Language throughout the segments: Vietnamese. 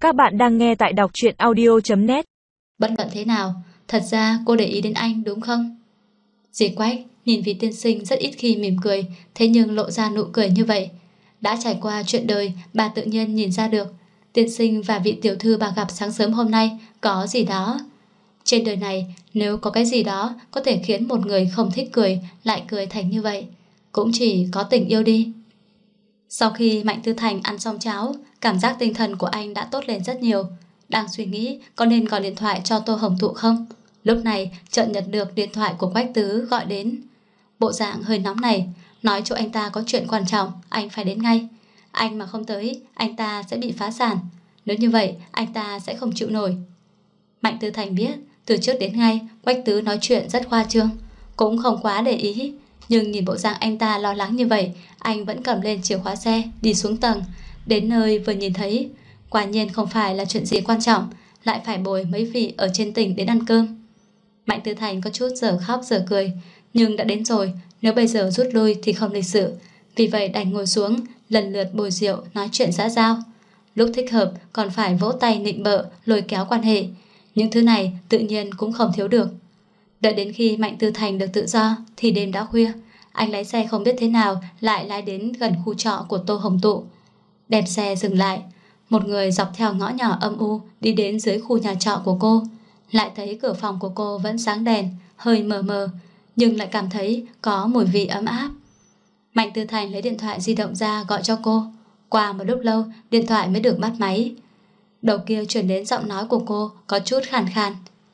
Các bạn đang nghe tại đọc truyện audio.net. Bất luận thế nào, thật ra cô để ý đến anh đúng không? Dì Quách nhìn vị tiên sinh rất ít khi mỉm cười, thế nhưng lộ ra nụ cười như vậy. Đã trải qua chuyện đời, bà tự nhiên nhìn ra được tiên sinh và vị tiểu thư bà gặp sáng sớm hôm nay có gì đó. Trên đời này, nếu có cái gì đó có thể khiến một người không thích cười lại cười thành như vậy, cũng chỉ có tình yêu đi. Sau khi Mạnh Tư Thành ăn xong cháo, cảm giác tinh thần của anh đã tốt lên rất nhiều. Đang suy nghĩ có nên gọi điện thoại cho Tô Hồng Thụ không, lúc này chợt nhận được điện thoại của Quách Tứ gọi đến. Bộ dạng hơi nóng này, nói cho anh ta có chuyện quan trọng, anh phải đến ngay. Anh mà không tới, anh ta sẽ bị phá sản. Nếu như vậy, anh ta sẽ không chịu nổi. Mạnh Tư Thành biết, từ trước đến nay Quách Tứ nói chuyện rất khoa trương, cũng không quá để ý. Nhưng nhìn bộ dạng anh ta lo lắng như vậy, anh vẫn cầm lên chìa khóa xe đi xuống tầng. Đến nơi vừa nhìn thấy, quả nhiên không phải là chuyện gì quan trọng, lại phải bồi mấy vị ở trên tỉnh đến ăn cơm. Mạnh Tư Thành có chút giờ khóc giờ cười, nhưng đã đến rồi, nếu bây giờ rút lui thì không lịch sự. Vì vậy đành ngồi xuống, lần lượt bồi rượu nói chuyện xã giao. Lúc thích hợp còn phải vỗ tay nịnh bợ, lôi kéo quan hệ. Những thứ này tự nhiên cũng không thiếu được. Đợi đến khi Mạnh Tư Thành được tự do thì đêm đã khuya. Anh lái xe không biết thế nào lại lái đến gần khu trọ của Tô Hồng Tụ. Đem xe dừng lại, một người dọc theo ngõ nhỏ âm u đi đến dưới khu nhà trọ của cô. Lại thấy cửa phòng của cô vẫn sáng đèn, hơi mờ mờ, nhưng lại cảm thấy có mùi vị ấm áp. Mạnh Tư Thành lấy điện thoại di động ra gọi cho cô. Qua một lúc lâu điện thoại mới được bắt máy. Đầu kia chuyển đến giọng nói của cô có chút khàn khàn.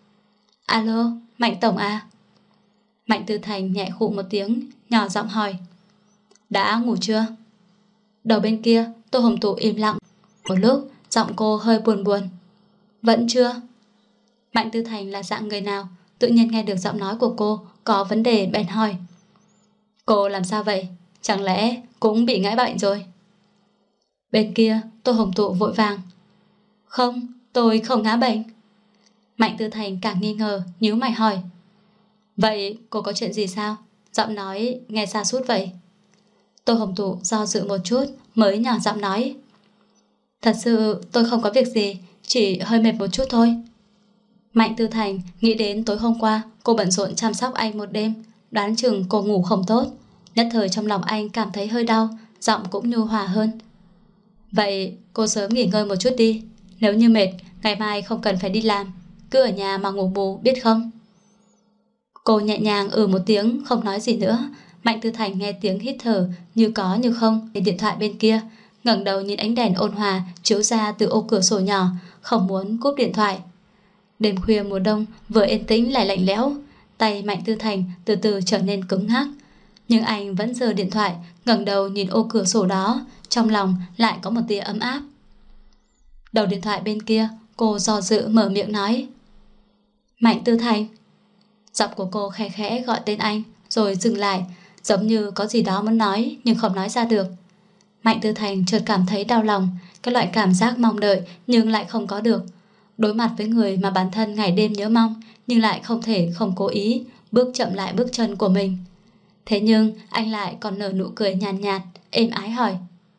Alo, Mạnh Tổng à? Mạnh Tư Thành nhẹ khụ một tiếng, nhỏ giọng hỏi. Đã ngủ chưa? Đầu bên kia Tô Hồng Tụ im lặng. Một lúc giọng cô hơi buồn buồn. Vẫn chưa? Mạnh Tư Thành là dạng người nào tự nhiên nghe được giọng nói của cô có vấn đề bèn hỏi. Cô làm sao vậy? Chẳng lẽ cũng bị ngã bệnh rồi? Bên kia Tô Hồng Tụ vội vàng. Không, tôi không ngã bệnh. Mạnh Tư Thành càng nghi ngờ, nhíu mày hỏi. Vậy cô có chuyện gì sao? Giọng nói nghe xa sút vậy. Tô Hồng Tụ do dự một chút mới nhỏ giọng nói. Thật sự tôi không có việc gì, chỉ hơi mệt một chút thôi. Mạnh Tư Thành nghĩ đến tối hôm qua cô bận rộn chăm sóc anh một đêm, đoán chừng cô ngủ không tốt. Nhất thời trong lòng anh cảm thấy hơi đau, giọng cũng nhu hòa hơn. Vậy cô sớm nghỉ ngơi một chút đi. Nếu như mệt, ngày mai không cần phải đi làm, cứ ở nhà mà ngủ bù biết không? Cô nhẹ nhàng một tiếng, không nói gì nữa. Mạnh Tư Thành nghe tiếng hít thở như có như không trên điện thoại bên kia, ngẩng đầu nhìn ánh đèn ôn hòa chiếu ra từ ô cửa sổ nhỏ, không muốn cúp điện thoại. Đêm khuya mùa đông vừa yên tĩnh lại lạnh lẽo, tay Mạnh Tư Thành từ từ trở nên cứng ngắc. Nhưng anh vẫn giơ điện thoại, ngẩng đầu nhìn ô cửa sổ đó, trong lòng lại có một tia ấm áp. Đầu điện thoại bên kia, cô do dự mở miệng nói. Mạnh Tư Thành. Giọng của cô khẽ khẽ gọi tên anh, rồi dừng lại, giống như có gì đó muốn nói nhưng không nói ra được. Mạnh Tư Thành chợt cảm thấy đau lòng, cái loại cảm giác mong đợi nhưng lại không có được. Đối mặt với người mà bản thân ngày đêm nhớ mong, nhưng lại không thể không cố ý bước chậm lại bước chân của mình. Thế nhưng anh lại còn nở nụ cười nhàn nhạt, êm ái hỏi.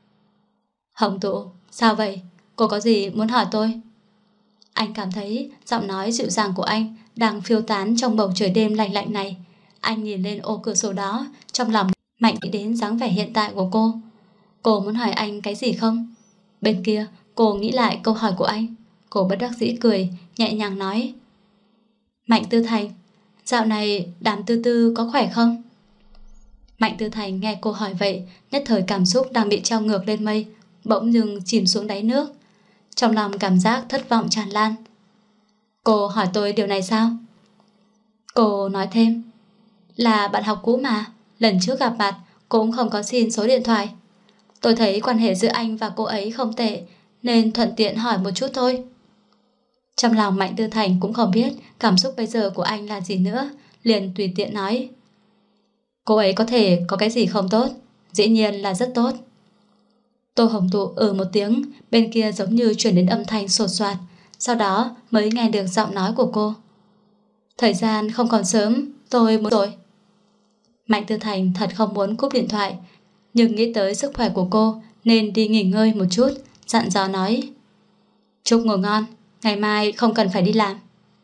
Hồng Tụ, sao vậy? Cô có gì muốn hỏi tôi? Anh cảm thấy giọng nói dịu dàng của anh đang phiêu tán trong bầu trời đêm lạnh lạnh này. Anh nhìn lên ô cửa sổ đó, trong lòng mạnh nghĩ đến dáng vẻ hiện tại của cô. Cô muốn hỏi anh cái gì không? Bên kia cô nghĩ lại câu hỏi của anh. Cô bất đắc dĩ cười, nhẹ nhàng nói. Mạnh Tư Thành, dạo này Đàm Tư Tư có khỏe không? Mạnh Tư Thành nghe cô hỏi vậy, nhất thời cảm xúc đang bị treo ngược lên mây bỗng dưng chìm xuống đáy nước. Trong lòng cảm giác thất vọng tràn lan. Cô hỏi tôi điều này sao? Cô nói thêm. Là bạn học cũ mà, lần trước gặp mặt cũng không có xin số điện thoại. Tôi thấy quan hệ giữa anh và cô ấy không tệ, nên thuận tiện hỏi một chút thôi. Trong lòng Mạnh Tư Thành cũng không biết cảm xúc bây giờ của anh là gì nữa, liền tùy tiện nói. Cô ấy có thể có cái gì không tốt? Dĩ nhiên là rất tốt. Tô Hồng Tụ một tiếng, bên kia giống như truyền đến âm thanh sột soạt, sau đó mới nghe được giọng nói của cô. Thời gian không còn sớm, tôi muốn rồi. Mạnh Tư Thành thật không muốn cúp điện thoại, nhưng nghĩ tới sức khỏe của cô nên đi nghỉ ngơi một chút, dặn dò nói. Chúc ngủ ngon, ngày mai không cần phải đi làm.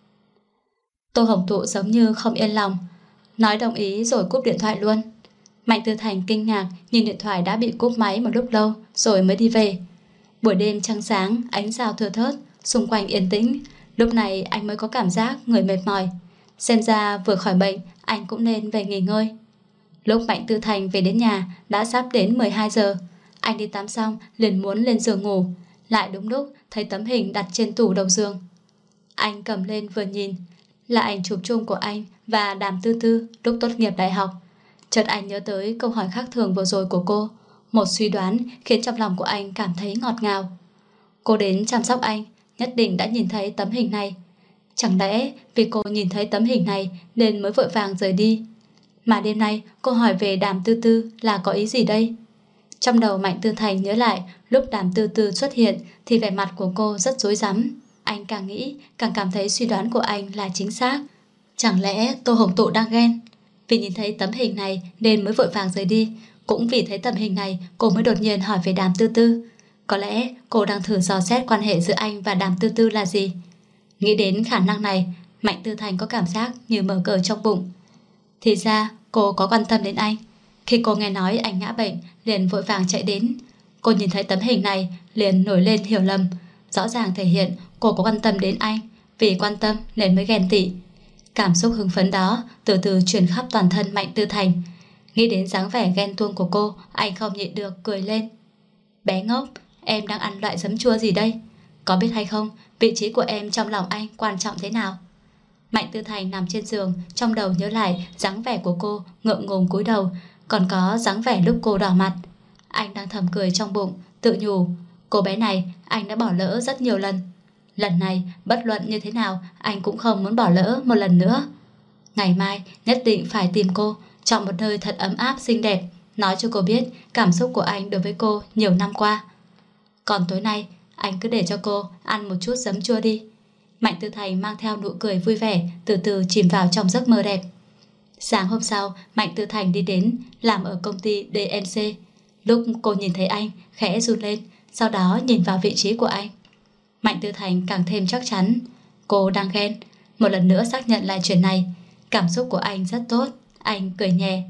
Tô Hồng Tụ giống như không yên lòng, nói đồng ý rồi cúp điện thoại luôn. Mạnh Tư Thành kinh ngạc nhìn điện thoại đã bị cúp máy một lúc lâu rồi mới đi về. Buổi đêm trăng sáng, ánh sao thưa thớt, xung quanh yên tĩnh. Lúc này anh mới có cảm giác người mệt mỏi. Xem ra vừa khỏi bệnh anh cũng nên về nghỉ ngơi. Lúc Mạnh Tư Thành về đến nhà đã sắp đến 12 giờ. Anh đi tắm xong liền muốn lên giường ngủ, lại đúng lúc thấy tấm hình đặt trên tủ đầu giường. Anh cầm lên vừa nhìn, là ảnh chụp chung của anh và Đàm Tư Tư lúc tốt nghiệp đại học. Chợt anh nhớ tới câu hỏi khác thường vừa rồi của cô. Một suy đoán khiến trong lòng của anh cảm thấy ngọt ngào. Cô đến chăm sóc anh nhất định đã nhìn thấy tấm hình này. Chẳng lẽ vì cô nhìn thấy tấm hình này nên mới vội vàng rời đi? Mà đêm nay cô hỏi về Đàm Tư Tư là có ý gì đây? Trong đầu Mạnh Tư Thành nhớ lại lúc Đàm Tư Tư xuất hiện thì vẻ mặt của cô rất rối rắm. Anh càng nghĩ càng cảm thấy suy đoán của anh là chính xác. Chẳng lẽ Tô Hồng Tụ đang ghen? Vì nhìn thấy tấm hình này nên mới vội vàng rời đi. Cũng vì thấy tấm hình này cô mới đột nhiên hỏi về Đàm Tư Tư. Có lẽ cô đang thử dò xét quan hệ giữa anh và Đàm Tư Tư là gì. Nghĩ đến khả năng này, Mạnh Tư Thành có cảm giác như mở cờ trong bụng. Thì ra cô có quan tâm đến anh. Khi cô nghe nói anh ngã bệnh liền vội vàng chạy đến. Cô nhìn thấy tấm hình này liền nổi lên hiểu lầm. Rõ ràng thể hiện cô có quan tâm đến anh. Vì quan tâm nên mới ghen tị. Cảm xúc hưng phấn đó từ từ truyền khắp toàn thân Mạnh Tư Thành. Nghĩ đến dáng vẻ ghen tuông của cô, anh không nhịn được cười lên. Bé ngốc, em đang ăn loại giấm chua gì đây? Có biết hay không, vị trí của em trong lòng anh quan trọng thế nào? Mạnh Tư Thành nằm trên giường, trong đầu nhớ lại dáng vẻ của cô ngượng ngùng cúi đầu, còn có dáng vẻ lúc cô đỏ mặt. Anh đang thầm cười trong bụng, tự nhủ, cô bé này anh đã bỏ lỡ rất nhiều lần. Lần này bất luận như thế nào anh cũng không muốn bỏ lỡ một lần nữa. Ngày mai nhất định phải tìm cô, chọn một nơi thật ấm áp xinh đẹp, nói cho cô biết cảm xúc của anh đối với cô nhiều năm qua. Còn tối nay anh cứ để cho cô ăn một chút giấm chua đi. Mạnh Tư Thành mang theo nụ cười vui vẻ, từ từ chìm vào trong giấc mơ đẹp. Sáng hôm sau, Mạnh Tư Thành đi đến làm ở công ty DMC. Lúc cô nhìn thấy anh, khẽ run lên, sau đó nhìn vào vị trí của anh. Mạnh Tư Thành càng thêm chắc chắn cô đang ghen. Một lần nữa xác nhận lại chuyện này. Cảm xúc của anh rất tốt. Anh cười nhẹ.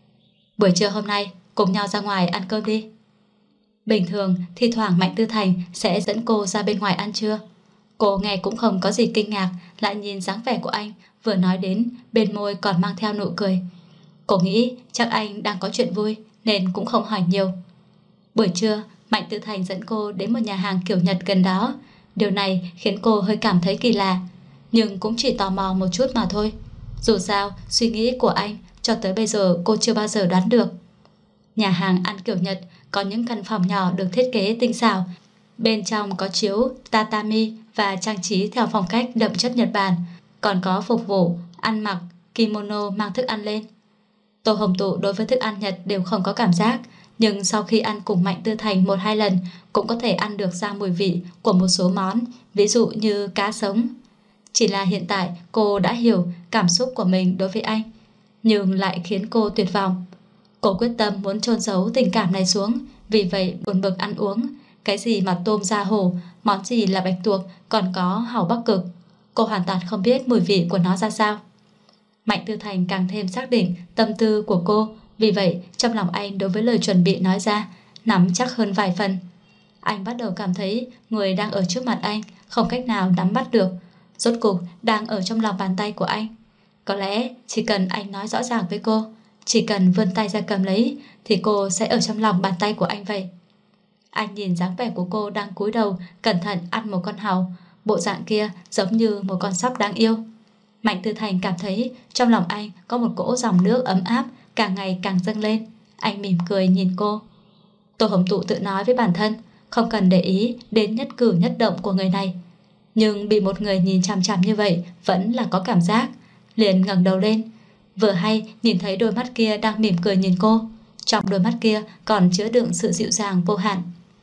Buổi trưa hôm nay cùng nhau ra ngoài ăn cơm đi. Bình thường thi thoảng Mạnh Tư Thành sẽ dẫn cô ra bên ngoài ăn trưa. Cô nghe cũng không có gì kinh ngạc, lại nhìn dáng vẻ của anh, vừa nói đến bên môi còn mang theo nụ cười. Cô nghĩ chắc anh đang có chuyện vui nên cũng không hỏi nhiều. Buổi trưa Mạnh Tư Thành dẫn cô đến một nhà hàng kiểu Nhật gần đó. Điều này khiến cô hơi cảm thấy kỳ lạ, nhưng cũng chỉ tò mò một chút mà thôi. Dù sao suy nghĩ của anh cho tới bây giờ cô chưa bao giờ đoán được. Nhà hàng ăn kiểu Nhật có những căn phòng nhỏ được thiết kế tinh xảo. Bên trong có chiếu tatami và trang trí theo phong cách đậm chất Nhật Bản. Còn có phục vụ ăn mặc kimono mang thức ăn lên. Tô Hồng Tụ đối với thức ăn Nhật đều không có cảm giác, nhưng sau khi ăn cùng Mạnh Tư Thành 1-2 lần cũng có thể ăn được ra mùi vị của một số món, ví dụ như cá sống. Chỉ là hiện tại cô đã hiểu cảm xúc của mình đối với anh, nhưng lại khiến cô tuyệt vọng. Cô quyết tâm muốn chôn giấu tình cảm này xuống, vì vậy buồn bực ăn uống. Cái gì mà tôm da hổ, món gì là bạch tuộc, còn có hàu Bắc Cực. Cô hoàn toàn không biết mùi vị của nó ra sao. Mạnh Tư Thành càng thêm xác định tâm tư của cô, vì vậy trong lòng anh đối với lời chuẩn bị nói ra nắm chắc hơn vài phần. Anh bắt đầu cảm thấy người đang ở trước mặt anh không cách nào nắm bắt được, rốt cục đang ở trong lòng bàn tay của anh. Có lẽ chỉ cần anh nói rõ ràng với cô, chỉ cần vươn tay ra cầm lấy, thì cô sẽ ở trong lòng bàn tay của anh vậy. Anh nhìn dáng vẻ của cô đang cúi đầu cẩn thận ăn một con hàu, bộ dạng kia giống như một con sóc đáng yêu. Mạnh Tư Thành cảm thấy trong lòng anh có một cỗ dòng nước ấm áp càng ngày càng dâng lên. Anh mỉm cười nhìn cô. Tô Hồng Tụ tự nói với bản thân không cần để ý đến nhất cử nhất động của người này, nhưng bị một người nhìn chằm chằm như vậy vẫn là có cảm giác. Liền ngẩng đầu lên, vừa hay nhìn thấy đôi mắt kia đang mỉm cười nhìn cô. Trong đôi mắt kia còn chứa đựng sự dịu dàng vô hạn.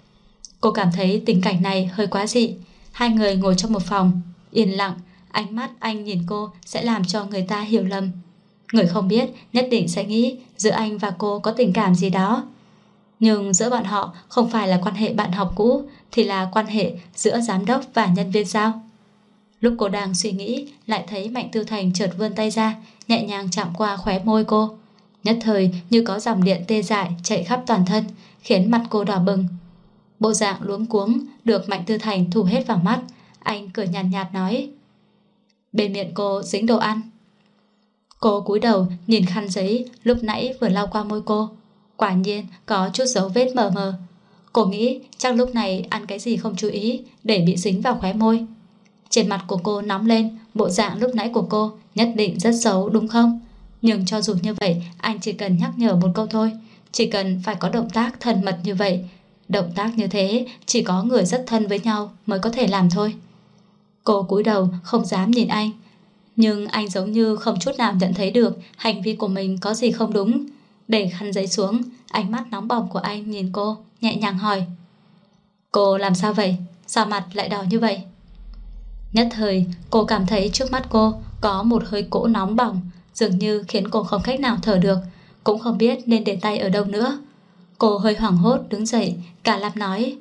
Cô cảm thấy tình cảnh này hơi quá dị. Hai người ngồi trong một phòng yên lặng, ánh mắt anh nhìn cô sẽ làm cho người ta hiểu lầm. Người không biết nhất định sẽ nghĩ giữa anh và cô có tình cảm gì đó. Nhưng giữa bọn họ không phải là quan hệ bạn học cũ, thì là quan hệ giữa giám đốc và nhân viên sao? Lúc cô đang suy nghĩ, lại thấy Mạnh Tư Thành chợt vươn tay ra, nhẹ nhàng chạm qua khóe môi cô. Nhất thời như có dòng điện tê dại chạy khắp toàn thân, khiến mặt cô đỏ bừng. Bộ dạng luống cuống được Mạnh Tư Thành thu hết vào mắt. Anh cười nhàn nhạt nói: bên miệng cô dính đồ ăn. Cô cúi đầu nhìn khăn giấy lúc nãy vừa lau qua môi cô. Quả nhiên có chút dấu vết mờ mờ. Cô nghĩ chắc lúc này ăn cái gì không chú ý để bị dính vào khóe môi. Trên mặt của cô nóng lên. Bộ dạng lúc nãy của cô nhất định rất xấu đúng không? Nhưng cho dù như vậy, anh chỉ cần nhắc nhở một câu thôi. Chỉ cần phải có động tác thân mật như vậy. Động tác như thế chỉ có người rất thân với nhau mới có thể làm thôi. Cô cúi đầu không dám nhìn anh, nhưng anh giống như không chút nào nhận thấy được hành vi của mình có gì không đúng. Để khăn giấy xuống, ánh mắt nóng bỏng của anh nhìn cô, nhẹ nhàng hỏi: cô làm sao vậy? Sao mặt lại đỏ như vậy? Nhất thời cô cảm thấy trước mắt cô có một hơi cỗ nóng bỏng, dường như khiến cô không cách nào thở được, cũng không biết nên để tay ở đâu nữa. Cô hơi hoảng hốt đứng dậy, cả lắp nói: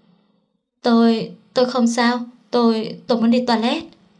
Tôi không sao, tôi muốn đi toilet.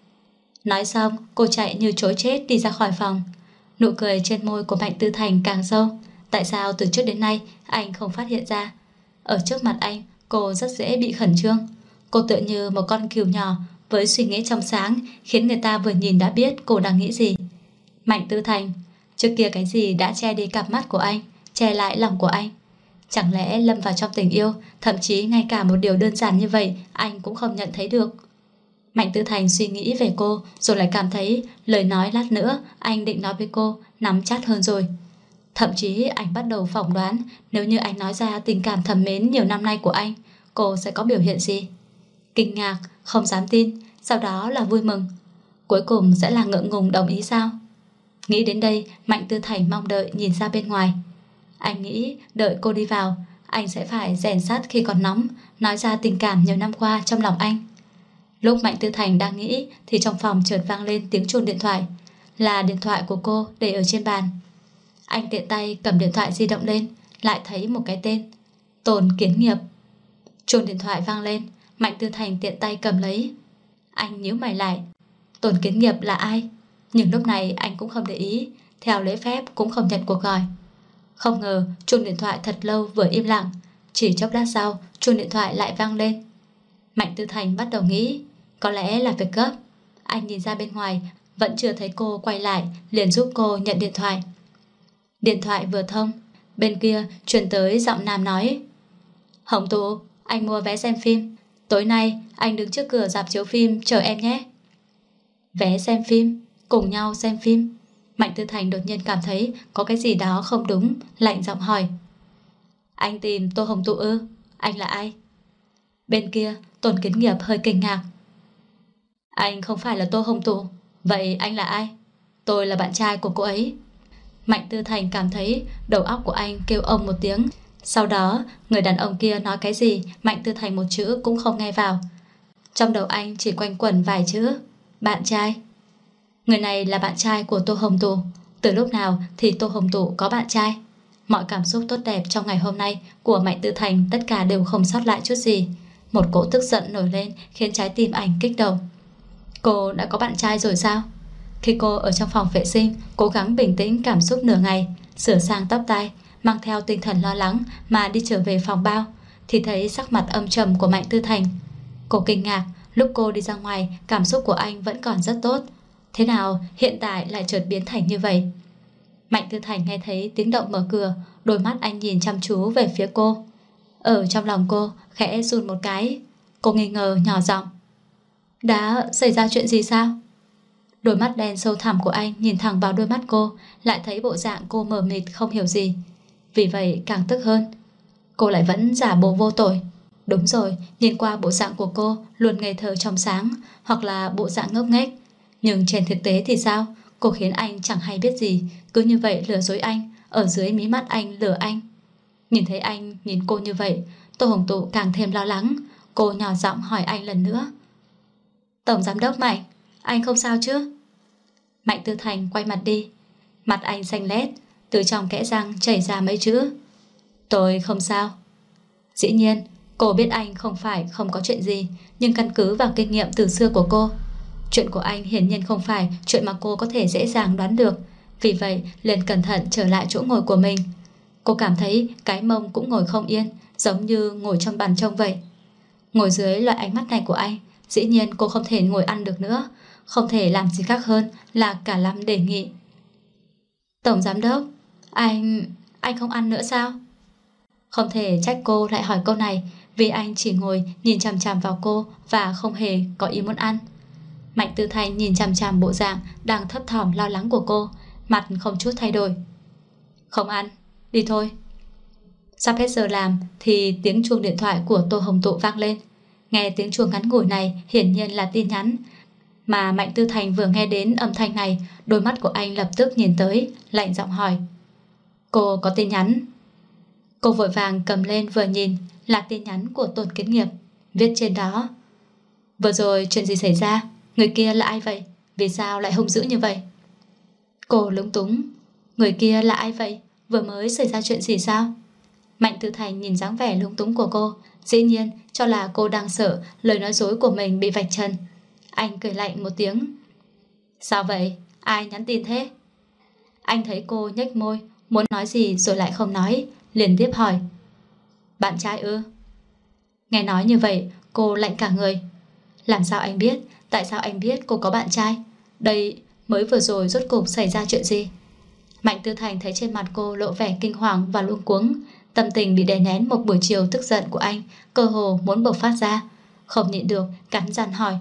Nói xong cô chạy như trối chết đi ra khỏi phòng. Nụ cười trên môi của Mạnh Tư Thành càng sâu. Tại sao từ trước đến nay anh không phát hiện ra? Ở trước mặt anh, cô rất dễ bị khẩn trương. Cô tựa như một con cừu nhỏ với suy nghĩ trong sáng, khiến người ta vừa nhìn đã biết cô đang nghĩ gì. Mạnh Tư Thành, trước kia cái gì đã che đi cặp mắt của anh, che lại lòng của anh? Chẳng lẽ lâm vào trong tình yêu, thậm chí ngay cả một điều đơn giản như vậy anh cũng không nhận thấy được? Mạnh Tư Thành suy nghĩ về cô, rồi lại cảm thấy lời nói lát nữa anh định nói với cô nắm chắc hơn rồi. Thậm chí anh bắt đầu phỏng đoán, nếu như anh nói ra tình cảm thầm mến nhiều năm nay của anh, cô sẽ có biểu hiện gì? Kinh ngạc, không dám tin, sau đó là vui mừng, cuối cùng sẽ là ngượng ngùng đồng ý sao? Nghĩ đến đây, Mạnh Tư Thành mong đợi nhìn ra bên ngoài. Anh nghĩ đợi cô đi vào, anh sẽ phải rèn sắt khi còn nóng, nói ra tình cảm nhiều năm qua trong lòng anh. Lúc Mạnh Tư Thành đang nghĩ thì trong phòng chợt vang lên tiếng chuông điện thoại. Là điện thoại của cô để ở trên bàn. Anh tiện tay cầm điện thoại di động lên, lại thấy một cái tên: Tồn Kiến Nghiệp. Chuông điện thoại vang lên, Mạnh Tư Thành tiện tay cầm lấy. Anh nhíu mày lại, Tồn Kiến Nghiệp là ai? Nhưng lúc này anh cũng không để ý, theo lễ phép cũng không nhận cuộc gọi. Không ngờ chuông điện thoại thật lâu vừa im lặng. Chỉ chốc lát sau chuông điện thoại lại vang lên. Mạnh Tư Thành bắt đầu nghĩ có lẽ là việc gấp. Anh nhìn ra bên ngoài, vẫn chưa thấy cô quay lại, liền giúp cô nhận điện thoại. Điện thoại vừa thông, bên kia truyền tới giọng nam nói: Hồng Tú, anh mua vé xem phim. Tối nay anh đứng trước cửa rạp chiếu phim chờ em nhé. Vé xem phim, cùng nhau xem phim. Mạnh Tư Thành đột nhiên cảm thấy có cái gì đó không đúng, lạnh giọng hỏi: Anh tìm Tô Hồng Tú ư? Anh là ai? Bên kia Tôn Kiến Nghiệp hơi kinh ngạc: Anh không phải là Tô Hồng Tú. Vậy anh là ai? Tôi là bạn trai của cô ấy. Mạnh Tư Thành cảm thấy đầu óc của anh kêu ông một tiếng. Sau đó người đàn ông kia nói cái gì Mạnh Tư Thành một chữ cũng không nghe vào. Trong đầu anh chỉ quanh quẩn vài chữ: bạn trai. Người này là bạn trai của Tô Hồng Tú. Từ lúc nào thì Tô Hồng Tú có bạn trai? Mọi cảm xúc tốt đẹp trong ngày hôm nay của Mạnh Tư Thành tất cả đều không sót lại chút gì. Một cỗ tức giận nổi lên khiến trái tim anh kích động. Cô đã có bạn trai rồi sao? Khi cô ở trong phòng vệ sinh cố gắng bình tĩnh cảm xúc nửa ngày, sửa sang tóc tai, mang theo tinh thần lo lắng mà đi trở về phòng bao, thì thấy sắc mặt âm trầm của Mạnh Tư Thành. Cô kinh ngạc, lúc cô đi ra ngoài cảm xúc của anh vẫn còn rất tốt, thế nào hiện tại lại chợt biến thành như vậy? Mạnh Tư Thành nghe thấy tiếng động mở cửa, đôi mắt anh nhìn chăm chú về phía cô. Ở trong lòng cô khẽ run một cái. Cô nghi ngờ nhỏ giọng: đã xảy ra chuyện gì sao? Đôi mắt đen sâu thẳm của anh nhìn thẳng vào đôi mắt cô, lại thấy bộ dạng cô mờ mịt không hiểu gì. Vì vậy càng tức hơn. Cô lại vẫn giả bộ vô tội. Đúng rồi, nhìn qua bộ dạng của cô luôn ngây thơ trong sáng, hoặc là bộ dạng ngốc nghếch. Nhưng trên thực tế thì sao? Cô khiến anh chẳng hay biết gì, cứ như vậy lừa dối anh, ở dưới mí mắt anh lừa anh. Nhìn thấy anh nhìn cô như vậy, Tô Hồng Tụ càng thêm lo lắng. Cô nhỏ giọng hỏi anh lần nữa: Tổng giám đốc Mạnh, anh không sao chứ? Mạnh Tư Thành quay mặt đi. Mặt anh xanh lét, từ trong kẽ răng chảy ra mấy chữ: Tôi không sao. Dĩ nhiên, cô biết anh không phải không có chuyện gì, nhưng căn cứ vào kinh nghiệm từ xưa của cô, chuyện của anh hiển nhiên không phải chuyện mà cô có thể dễ dàng đoán được. Vì vậy liền cẩn thận trở lại chỗ ngồi của mình. Cô cảm thấy cái mông cũng ngồi không yên, giống như ngồi trong bàn trông vậy. Ngồi dưới loại ánh mắt này của anh, dĩ nhiên cô không thể ngồi ăn được nữa, không thể làm gì khác hơn là cả lắm đề nghị. Tổng giám đốc, anh không ăn nữa sao? Không thể trách cô lại hỏi câu này, vì anh chỉ ngồi nhìn chằm chằm vào cô và không hề có ý muốn ăn. Mạnh Tư Thành nhìn chằm chằm bộ dạng đang thấp thỏm lo lắng của cô, mặt không chút thay đổi. Không ăn, đi thôi. Sắp hết giờ làm thì tiếng chuông điện thoại của Tô Hồng Tụ vang lên. Nghe tiếng chuông ngắn ngủi này hiển nhiên là tin nhắn. Mà Mạnh Tư Thành vừa nghe đến âm thanh này, đôi mắt của anh lập tức nhìn tới, lạnh giọng hỏi. Cô có tin nhắn? Cô vội vàng cầm lên vừa nhìn, là tin nhắn của Tôn Kiến Nghiệp. Viết trên đó: vừa rồi chuyện gì xảy ra? Người kia là ai vậy? Vì sao lại hung dữ như vậy? Cô lúng túng. Người kia là ai vậy? Vừa mới xảy ra chuyện gì sao? Mạnh Tư Thành nhìn dáng vẻ lúng túng của cô, dĩ nhiên cho là cô đang sợ lời nói dối của mình bị vạch trần. Anh cười lạnh một tiếng. Sao vậy? Ai nhắn tin thế? Anh thấy cô nhếch môi, muốn nói gì rồi lại không nói, liền tiếp hỏi. Bạn trai ư? Nghe nói như vậy, cô lạnh cả người. Làm sao anh biết? Tại sao anh biết cô có bạn trai? Đây mới vừa rồi rốt cuộc xảy ra chuyện gì? Mạnh Tư Thành thấy trên mặt cô lộ vẻ kinh hoàng và luống cuống. Tâm tình bị đè nén một buổi chiều tức giận của anh cơ hồ muốn bộc phát ra. Không nhịn được, cắn răng hỏi.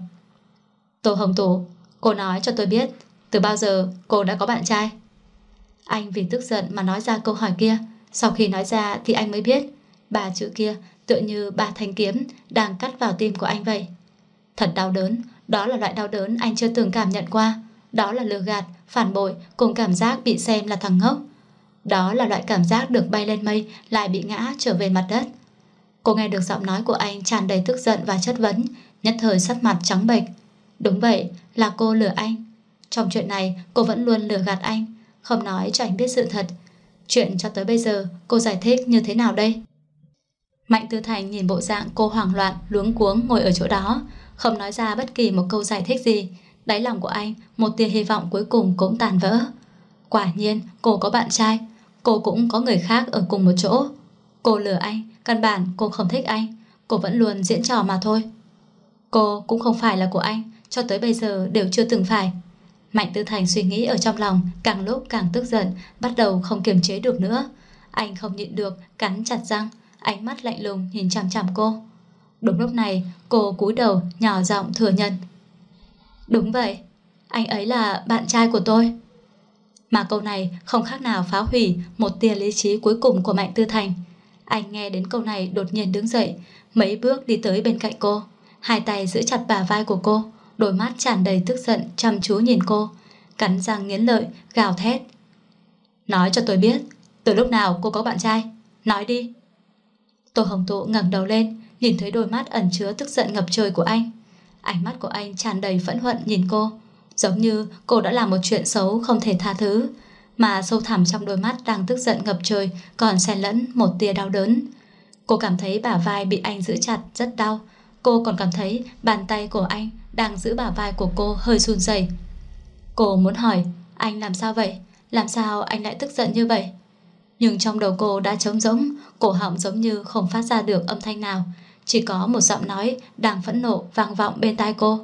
Tô Hồng Tụ, cô nói cho tôi biết, từ bao giờ cô đã có bạn trai? Anh vì tức giận mà nói ra câu hỏi kia. Sau khi nói ra thì anh mới biết, ba chữ kia tựa như ba thanh kiếm đang cắt vào tim của anh vậy. Thật đau đớn, đó là loại đau đớn anh chưa từng cảm nhận qua. Đó là lừa gạt, phản bội cùng cảm giác bị xem là thằng ngốc. Đó là loại cảm giác được bay lên mây lại bị ngã trở về mặt đất. Cô nghe được giọng nói của anh tràn đầy tức giận và chất vấn, nhất thời sắc mặt trắng bệch. Đúng vậy, là cô lừa anh. Trong chuyện này cô vẫn luôn lừa gạt anh, không nói cho anh biết sự thật. Chuyện cho tới bây giờ cô giải thích như thế nào đây? Mạnh Tư Thành nhìn bộ dạng cô hoảng loạn, luống cuống ngồi ở chỗ đó, không nói ra bất kỳ một câu giải thích gì. Đáy lòng của anh một tia hy vọng cuối cùng cũng tàn vỡ. Quả nhiên cô có bạn trai, cô cũng có người khác ở cùng một chỗ. Cô lừa anh, căn bản cô không thích anh, cô vẫn luôn diễn trò mà thôi. Cô cũng không phải là của anh, cho tới bây giờ đều chưa từng phải. Mạnh Tư Thành suy nghĩ ở trong lòng, càng lúc càng tức giận, bắt đầu không kiềm chế được nữa. Anh không nhịn được, cắn chặt răng, ánh mắt lạnh lùng nhìn chằm chằm cô. Đúng lúc này cô cúi đầu nhỏ giọng thừa nhận. Đúng vậy, anh ấy là bạn trai của tôi. Mà câu này không khác nào phá hủy một tia lý trí cuối cùng của Mạnh Tư Thành. Anh nghe đến câu này đột nhiên đứng dậy, mấy bước đi tới bên cạnh cô, hai tay giữ chặt bả vai của cô, đôi mắt tràn đầy tức giận chăm chú nhìn cô, cắn răng nghiến lợi gào thét. Nói cho tôi biết, từ lúc nào cô có bạn trai? Nói đi. Tô Hồng Tụ ngẩng đầu lên, nhìn thấy đôi mắt ẩn chứa tức giận ngập trời của anh. Ánh mắt của anh tràn đầy phẫn hận nhìn cô, giống như cô đã làm một chuyện xấu không thể tha thứ, mà sâu thẳm trong đôi mắt đang tức giận ngập trời còn xen lẫn một tia đau đớn. Cô cảm thấy bả vai bị anh giữ chặt rất đau. Cô còn cảm thấy bàn tay của anh đang giữ bả vai của cô hơi run rẩy. Cô muốn hỏi anh làm sao vậy? Làm sao anh lại tức giận như vậy? Nhưng trong đầu cô đã trống rỗng, cổ họng giống như không phát ra được âm thanh nào, chỉ có một giọng nói đang phẫn nộ vang vọng bên tai cô.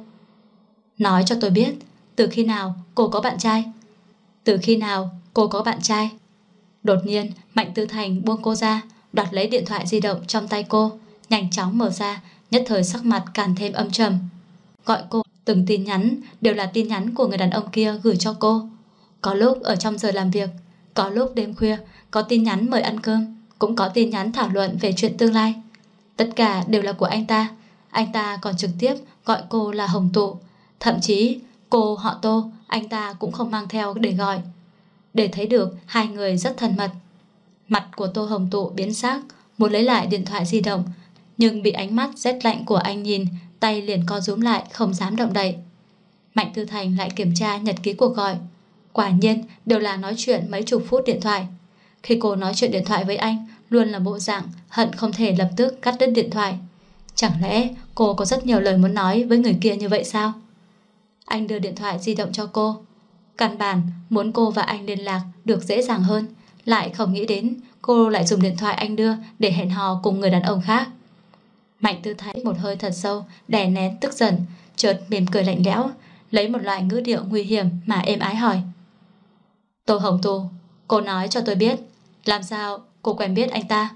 Nói cho tôi biết, từ khi nào cô có bạn trai? Từ khi nào cô có bạn trai? Đột nhiên Mạnh Tư Thành buông cô ra, đoạt lấy điện thoại di động trong tay cô, nhanh chóng mở ra, nhất thời sắc mặt càng thêm âm trầm. Gọi cô từng tin nhắn đều là tin nhắn của người đàn ông kia gửi cho cô. Có lúc ở trong giờ làm việc, có lúc đêm khuya, có tin nhắn mời ăn cơm, cũng có tin nhắn thảo luận về chuyện tương lai. Tất cả đều là của anh ta. Anh ta còn trực tiếp gọi cô là Hồng Tụ, thậm chí cô họ Tô anh ta cũng không mang theo để gọi, để thấy được hai người rất thân mật. Mặt của Tô Hồng Tụ biến sắc, muốn lấy lại điện thoại di động, nhưng bị ánh mắt rét lạnh của anh nhìn, tay liền co rúm lại không dám động đậy. Mạnh Tư Thành lại kiểm tra nhật ký cuộc gọi. Quả nhiên đều là nói chuyện mấy chục phút điện thoại. Khi cô nói chuyện điện thoại với anh, luôn là bộ dạng hận không thể lập tức cắt đứt điện thoại. Chẳng lẽ cô có rất nhiều lời muốn nói với người kia như vậy sao? Anh đưa điện thoại di động cho cô, căn bản muốn cô và anh liên lạc được dễ dàng hơn, lại không nghĩ đến cô lại dùng điện thoại anh đưa để hẹn hò cùng người đàn ông khác. Mạnh Tư Thành một hơi thật sâu, đè nén tức giận, chợt mỉm cười lạnh lẽo, lấy một loại ngữ điệu nguy hiểm mà êm ái hỏi: Tô Hồng Tu, cô nói cho tôi biết, làm sao cô quen biết anh ta?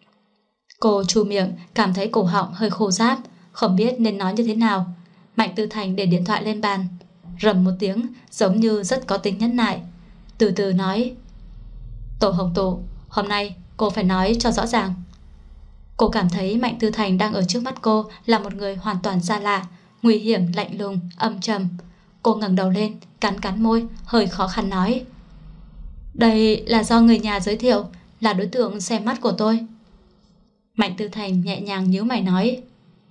Cô chu miệng, cảm thấy cổ họng hơi khô ráp, không biết nên nói như thế nào. Mạnh Tư Thành để điện thoại lên bàn, rầm một tiếng, giống như rất có tính nhẫn nại, từ từ nói: Tô Hồng Tu, hôm nay cô phải nói cho rõ ràng. Cô cảm thấy Mạnh Tư Thành đang ở trước mắt cô là một người hoàn toàn xa lạ, nguy hiểm, lạnh lùng, âm trầm. Cô ngẩng đầu lên, cắn cắn môi, hơi khó khăn nói: Đây là do người nhà giới thiệu, là đối tượng xem mắt của tôi. Mạnh Tư Thành nhẹ nhàng nhíu mày nói: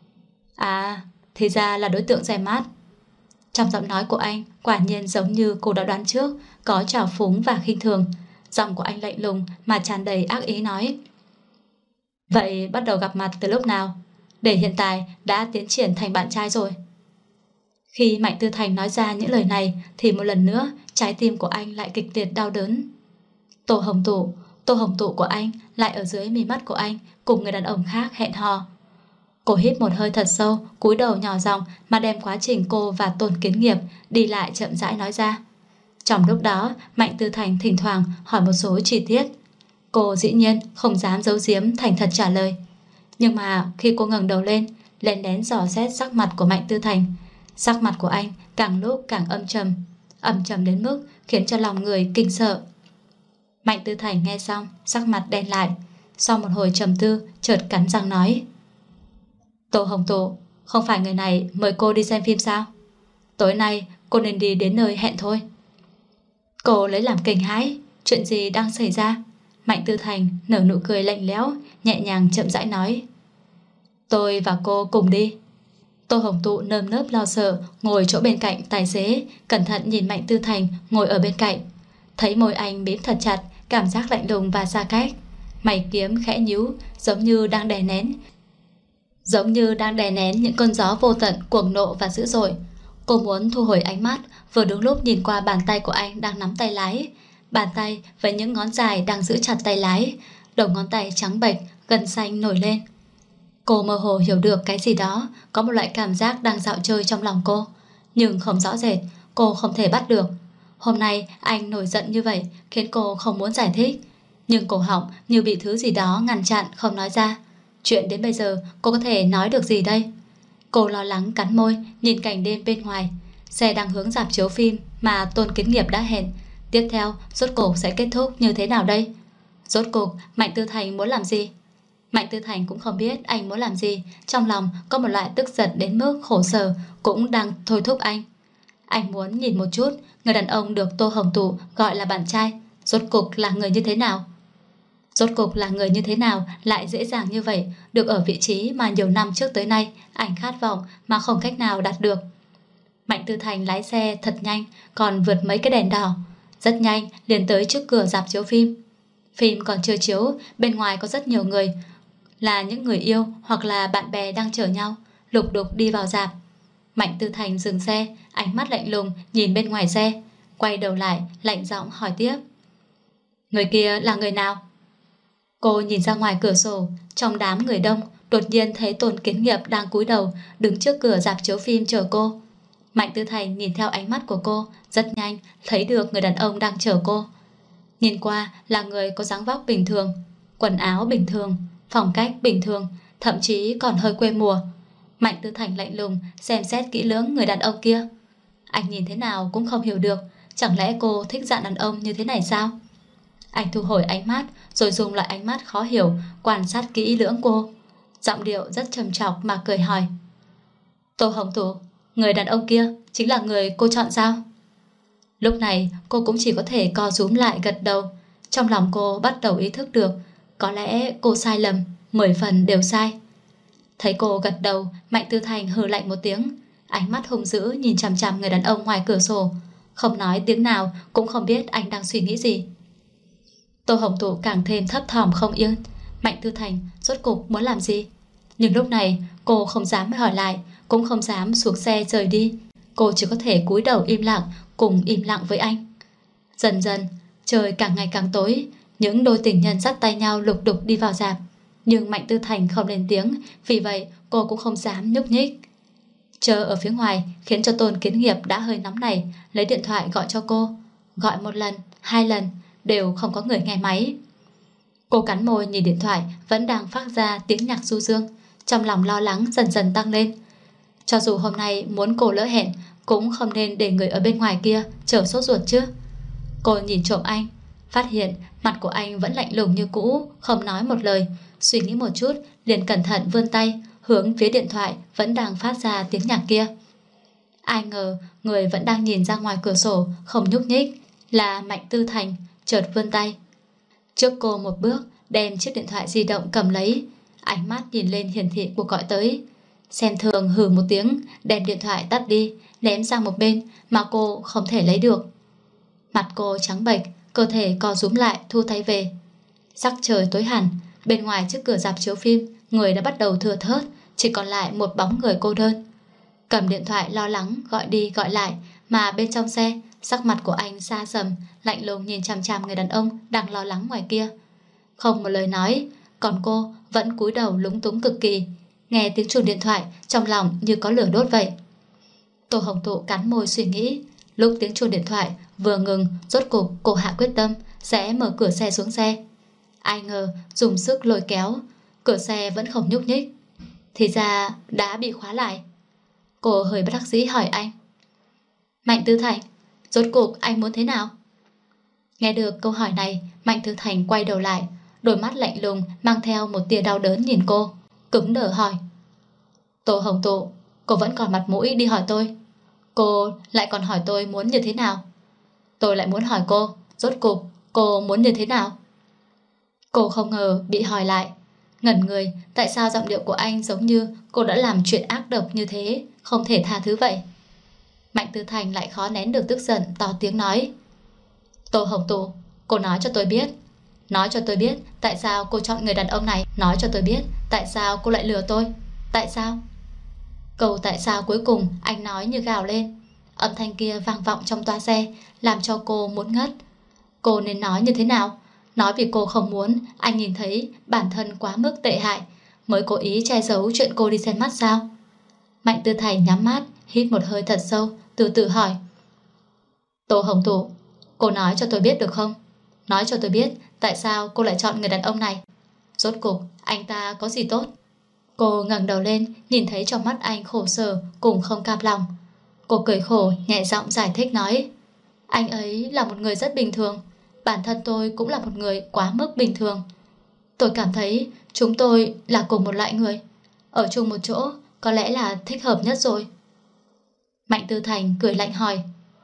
À, thì ra là đối tượng xem mắt. Trong giọng nói của anh quả nhiên giống như cô đã đoán trước, có trào phúng và khinh thường. Giọng của anh lạnh lùng mà tràn đầy ác ý nói: Vậy bắt đầu gặp mặt từ lúc nào, để hiện tại đã tiến triển thành bạn trai rồi? Khi Mạnh Tư Thành nói ra những lời này thì một lần nữa trái tim của anh lại kịch liệt đau đớn. Tô Hồng Tụ của anh lại ở dưới mí mắt của anh cùng người đàn ông khác hẹn hò. Cô hít một hơi thật sâu, cúi đầu nhỏ giọng mà đem quá trình cô và Tôn Kiến Nghiệp đi lại chậm rãi nói ra. Trong lúc đó, Mạnh Tư Thành thỉnh thoảng hỏi một số chi tiết. Cô dĩ nhiên không dám giấu giếm, thành thật trả lời. Nhưng mà khi cô ngẩng đầu lên, lén lén dò xét sắc mặt của Mạnh Tư Thành, sắc mặt của anh càng lúc càng âm trầm đến mức khiến cho lòng người kinh sợ. Mạnh Tư Thành nghe xong, sắc mặt đen lại, sau một hồi trầm tư, chợt cắn răng nói: Tô Hồng Tụ, không phải người này mời cô đi xem phim sao? Tối nay cô nên đi đến nơi hẹn thôi. Cô lấy làm kinh hãi, chuyện gì đang xảy ra? Mạnh Tư Thành nở nụ cười lạnh lẽo, nhẹ nhàng chậm rãi nói: Tôi và cô cùng đi. Tô Hồng Tụ nơm nớp lo sợ ngồi chỗ bên cạnh tài xế, cẩn thận nhìn Mạnh Tư Thành ngồi ở bên cạnh. Thấy môi anh mím thật chặt, cảm giác lạnh lùng và xa cách. Mày kiếm khẽ nhíu, giống như đang đè nén những cơn gió vô tận cuồng nộ và dữ dội. Cô muốn thu hồi ánh mắt, vừa đúng lúc nhìn qua bàn tay của anh đang nắm tay lái, bàn tay với những ngón dài đang giữ chặt tay lái, đầu ngón tay trắng bệch, gân xanh nổi lên. Cô mơ hồ hiểu được cái gì đó, có một loại cảm giác đang dạo chơi trong lòng cô, nhưng không rõ rệt, cô không thể bắt được. Hôm nay anh nổi giận như vậy khiến cô không muốn giải thích, nhưng cổ họng như bị thứ gì đó ngăn chặn không nói ra. Chuyện đến bây giờ cô có thể nói được gì đây? Cô lo lắng cắn môi, nhìn cảnh đêm bên ngoài. Xe đang hướng rạp chiếu phim mà Tôn Kiến Nghiệp đã hẹn. Tiếp theo rốt cuộc sẽ kết thúc như thế nào đây? Rốt cuộc Mạnh Tư Thành muốn làm gì? Mạnh Tư Thành cũng không biết anh muốn làm gì. Trong lòng có một loại tức giận đến mức khổ sở cũng đang thôi thúc anh. Anh muốn nhìn một chút người đàn ông được Tô Hồng Tụ gọi là bạn trai rốt cuộc là người như thế nào. Rốt cuộc là người như thế nào lại dễ dàng như vậy được ở vị trí mà nhiều năm trước tới nay anh khát vọng mà không cách nào đạt được. Mạnh Tư Thành lái xe thật nhanh, còn vượt mấy cái đèn đỏ, rất nhanh liền tới trước cửa rạp chiếu phim. Phim còn chưa chiếu, bên ngoài có rất nhiều người, là những người yêu hoặc là bạn bè đang chở nhau, lục đục đi vào rạp. Mạnh Tư Thành dừng xe, ánh mắt lạnh lùng nhìn bên ngoài xe, quay đầu lại lạnh giọng hỏi tiếp: Người kia là người nào? Cô nhìn ra ngoài cửa sổ, trong đám người đông đột nhiên thấy Tôn Kiến Nghiệp đang cúi đầu đứng trước cửa rạp chiếu phim chờ cô. Mạnh Tư Thành nhìn theo ánh mắt của cô, rất nhanh thấy được người đàn ông đang chờ cô. Nhìn qua là người có dáng vóc bình thường, quần áo bình thường, phong cách bình thường, thậm chí còn hơi quê mùa. Mạnh Tư Thành lạnh lùng xem xét kỹ lưỡng người đàn ông kia. Anh nhìn thế nào cũng không hiểu được, chẳng lẽ cô thích dạng đàn ông như thế này sao? Anh thu hồi ánh mắt, rồi dùng lại ánh mắt khó hiểu quan sát kỹ lưỡng cô, giọng điệu rất trầm trọng mà cười hỏi: Tô Hồng Tụ, người đàn ông kia chính là người cô chọn sao? Lúc này cô cũng chỉ có thể co rúm lại gật đầu. Trong lòng cô bắt đầu ý thức được có lẽ cô sai lầm, 10 phần đều sai. Thấy cô gật đầu, Mạnh Tư Thành hừ lạnh một tiếng, ánh mắt hung dữ nhìn chằm chằm người đàn ông ngoài cửa sổ, không nói tiếng nào, cũng không biết anh đang suy nghĩ gì. Tô Hồng Tụ càng thêm thấp thỏm không yên, Mạnh Tư Thành rốt cục muốn làm gì? Nhưng lúc này cô không dám hỏi lại, cũng không dám xuống xe rời đi. Cô chỉ có thể cúi đầu im lặng, cùng im lặng với anh. Dần dần trời càng ngày càng tối, những đôi tình nhân dắt tay nhau lục đục đi vào rạp. Nhưng Mạnh Tư Thành không lên tiếng, vì vậy cô cũng không dám nhúc nhích. Chờ ở phía ngoài khiến cho Tôn Kiến Nghiệp đã hơi nóng này, lấy điện thoại gọi cho cô. Gọi một lần, hai lần, đều không có người nghe máy. Cô cắn môi nhìn điện thoại vẫn đang phát ra tiếng nhạc du dương, trong lòng lo lắng dần dần tăng lên. Cho dù hôm nay muốn cô lỡ hẹn, cũng không nên để người ở bên ngoài kia chờ sốt ruột chứ. Cô nhìn trộm anh, phát hiện mặt của anh vẫn lạnh lùng như cũ, không nói một lời. Suy nghĩ một chút, liền cẩn thận vươn tay hướng phía điện thoại vẫn đang phát ra tiếng nhạc kia. Ai ngờ người vẫn đang nhìn ra ngoài cửa sổ, không nhúc nhích, là Mạnh Tư Thành. Chợt vươn tay trước cô một bước, đem chiếc điện thoại di động cầm lấy. Ánh mắt nhìn lên hiển thị cuộc gọi tới, xem thường hừ một tiếng, đem điện thoại tắt đi, ném sang một bên mà cô không thể lấy được. Mặt cô trắng bệch, cơ thể co rúm lại thu tay về. Sắc trời tối hẳn, bên ngoài trước cửa rạp chiếu phim người đã bắt đầu thưa thớt, chỉ còn lại một bóng người cô đơn. Cầm điện thoại lo lắng gọi đi gọi lại, mà bên trong xe sắc mặt của anh xa sầm, lạnh lùng nhìn chằm chằm người đàn ông đang lo lắng ngoài kia. Không một lời nói, còn cô vẫn cúi đầu lúng túng cực kỳ. Nghe tiếng chuông điện thoại, trong lòng như có lửa đốt vậy. Tô Hồng Tụ cắn môi suy nghĩ. Lúc tiếng chuông điện thoại vừa ngừng, rốt cục cô hạ quyết tâm sẽ mở cửa xe xuống xe. Ai ngờ dùng sức lôi kéo, cửa xe vẫn không nhúc nhích. Thì ra đã bị khóa lại. Cô hơi bất đắc dĩ hỏi anh: Mạnh Tư Thành, rốt cục anh muốn thế nào? Nghe được câu hỏi này, Mạnh Tư Thành quay đầu lại, đôi mắt lạnh lùng mang theo một tia đau đớn nhìn cô, cứng đờ hỏi: Tô Hồng Tụ, cô vẫn còn mặt mũi đi hỏi tôi? Cô lại còn hỏi tôi muốn như thế nào? Tôi lại muốn hỏi cô, rốt cục cô muốn như thế nào? Cô không ngờ bị hỏi lại, ngẩn người. Tại sao giọng điệu của anh giống như cô đã làm chuyện ác độc như thế, không thể tha thứ vậy? Mạnh Tư Thành lại khó nén được tức giận, to tiếng nói: Tô Hồng Tụ, cô nói cho tôi biết, nói cho tôi biết tại sao cô chọn người đàn ông này, nói cho tôi biết tại sao cô lại lừa tôi, tại sao? Câu tại sao cuối cùng anh nói như gào lên, âm thanh kia vang vọng trong toa xe, làm cho cô muốn ngất. Cô nên nói như thế nào? Nói vì cô không muốn anh nhìn thấy bản thân quá mức tệ hại, mới cố ý che giấu chuyện cô đi xem mắt sao? Mạnh Tư Thành nhắm mắt, hít một hơi thật sâu, từ từ hỏi: Tô Hồng Tụ, cô nói cho tôi biết được không? Nói cho tôi biết tại sao cô lại chọn người đàn ông này. Rốt cục anh ta có gì tốt? Cô ngẩng đầu lên, nhìn thấy trong mắt anh khổ sở cùng không cam lòng. Cô cười khổ, nhẹ giọng giải thích nói: Anh ấy là một người rất bình thường, bản thân tôi cũng là một người quá mức bình thường. Tôi cảm thấy chúng tôi là cùng một loại người, ở chung một chỗ có lẽ là thích hợp nhất rồi. Mạnh Tư Thành cười lạnh hỏi: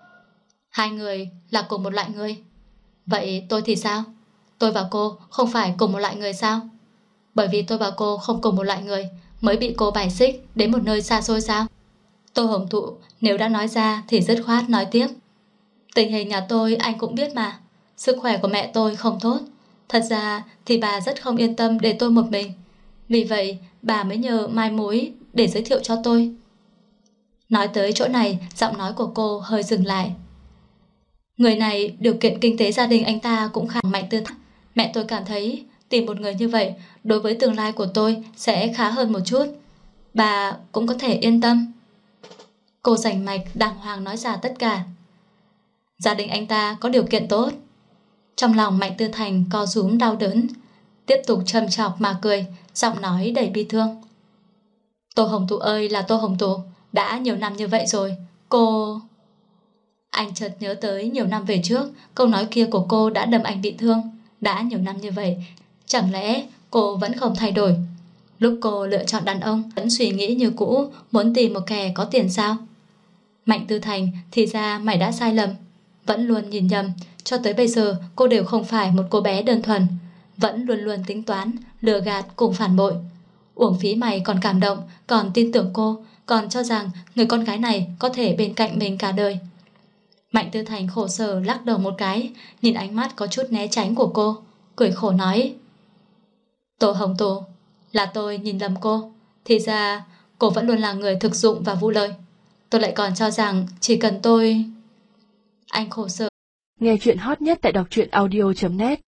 Hai người là cùng một loại người, vậy tôi thì sao? Tôi và cô không phải cùng một loại người sao? Bởi vì tôi và cô không cùng một loại người mới bị cô bài xích đến một nơi xa xôi sao? Tô Hồng Thụ nếu đã nói ra thì dứt khoát nói tiếp: Tình hình nhà tôi anh cũng biết mà, sức khỏe của mẹ tôi không tốt. Thật ra thì bà rất không yên tâm để tôi một mình, vì vậy bà mới nhờ mai mối để giới thiệu cho tôi. Nói tới chỗ này, giọng nói của cô hơi dừng lại. Người này điều kiện kinh tế gia đình anh ta cũng khá mạnh. Tư Thành, mẹ tôi cảm thấy tìm một người như vậy đối với tương lai của tôi sẽ khá hơn một chút. Bà cũng có thể yên tâm. Cô rành mạch đàng hoàng nói ra tất cả. Gia đình anh ta có điều kiện tốt. Trong lòng Mạnh Tư Thành co rúm đau đớn, tiếp tục châm chọc mà cười, giọng nói đầy bi thương. Tô Hồng Tụ ơi là Tô Hồng Tụ, đã nhiều năm như vậy rồi, cô... Anh chợt nhớ tới nhiều năm về trước, câu nói kia của cô đã đâm anh bị thương. Đã nhiều năm như vậy, chẳng lẽ cô vẫn không thay đổi? Lúc cô lựa chọn đàn ông vẫn suy nghĩ như cũ, muốn tìm một kẻ có tiền sao? Mạnh Tư Thành, thì ra mày đã sai lầm, vẫn luôn nhìn nhầm. Cho tới bây giờ cô đều không phải một cô bé đơn thuần, vẫn luôn luôn tính toán, lừa gạt cùng phản bội. Uổng phí mày còn cảm động, còn tin tưởng cô, còn cho rằng người con gái này có thể bên cạnh mình cả đời. Mạnh Tư Thành khổ sở lắc đầu một cái, nhìn ánh mắt có chút né tránh của cô, cười khổ nói: Tô Hồng Tô, là tôi nhìn lầm cô. Thì ra cô vẫn luôn là người thực dụng và vụ lợi. Tôi lại còn cho rằng chỉ cần tôi... Anh khổ sở. Nghe chuyện hot nhất tại đọc truyện audio.net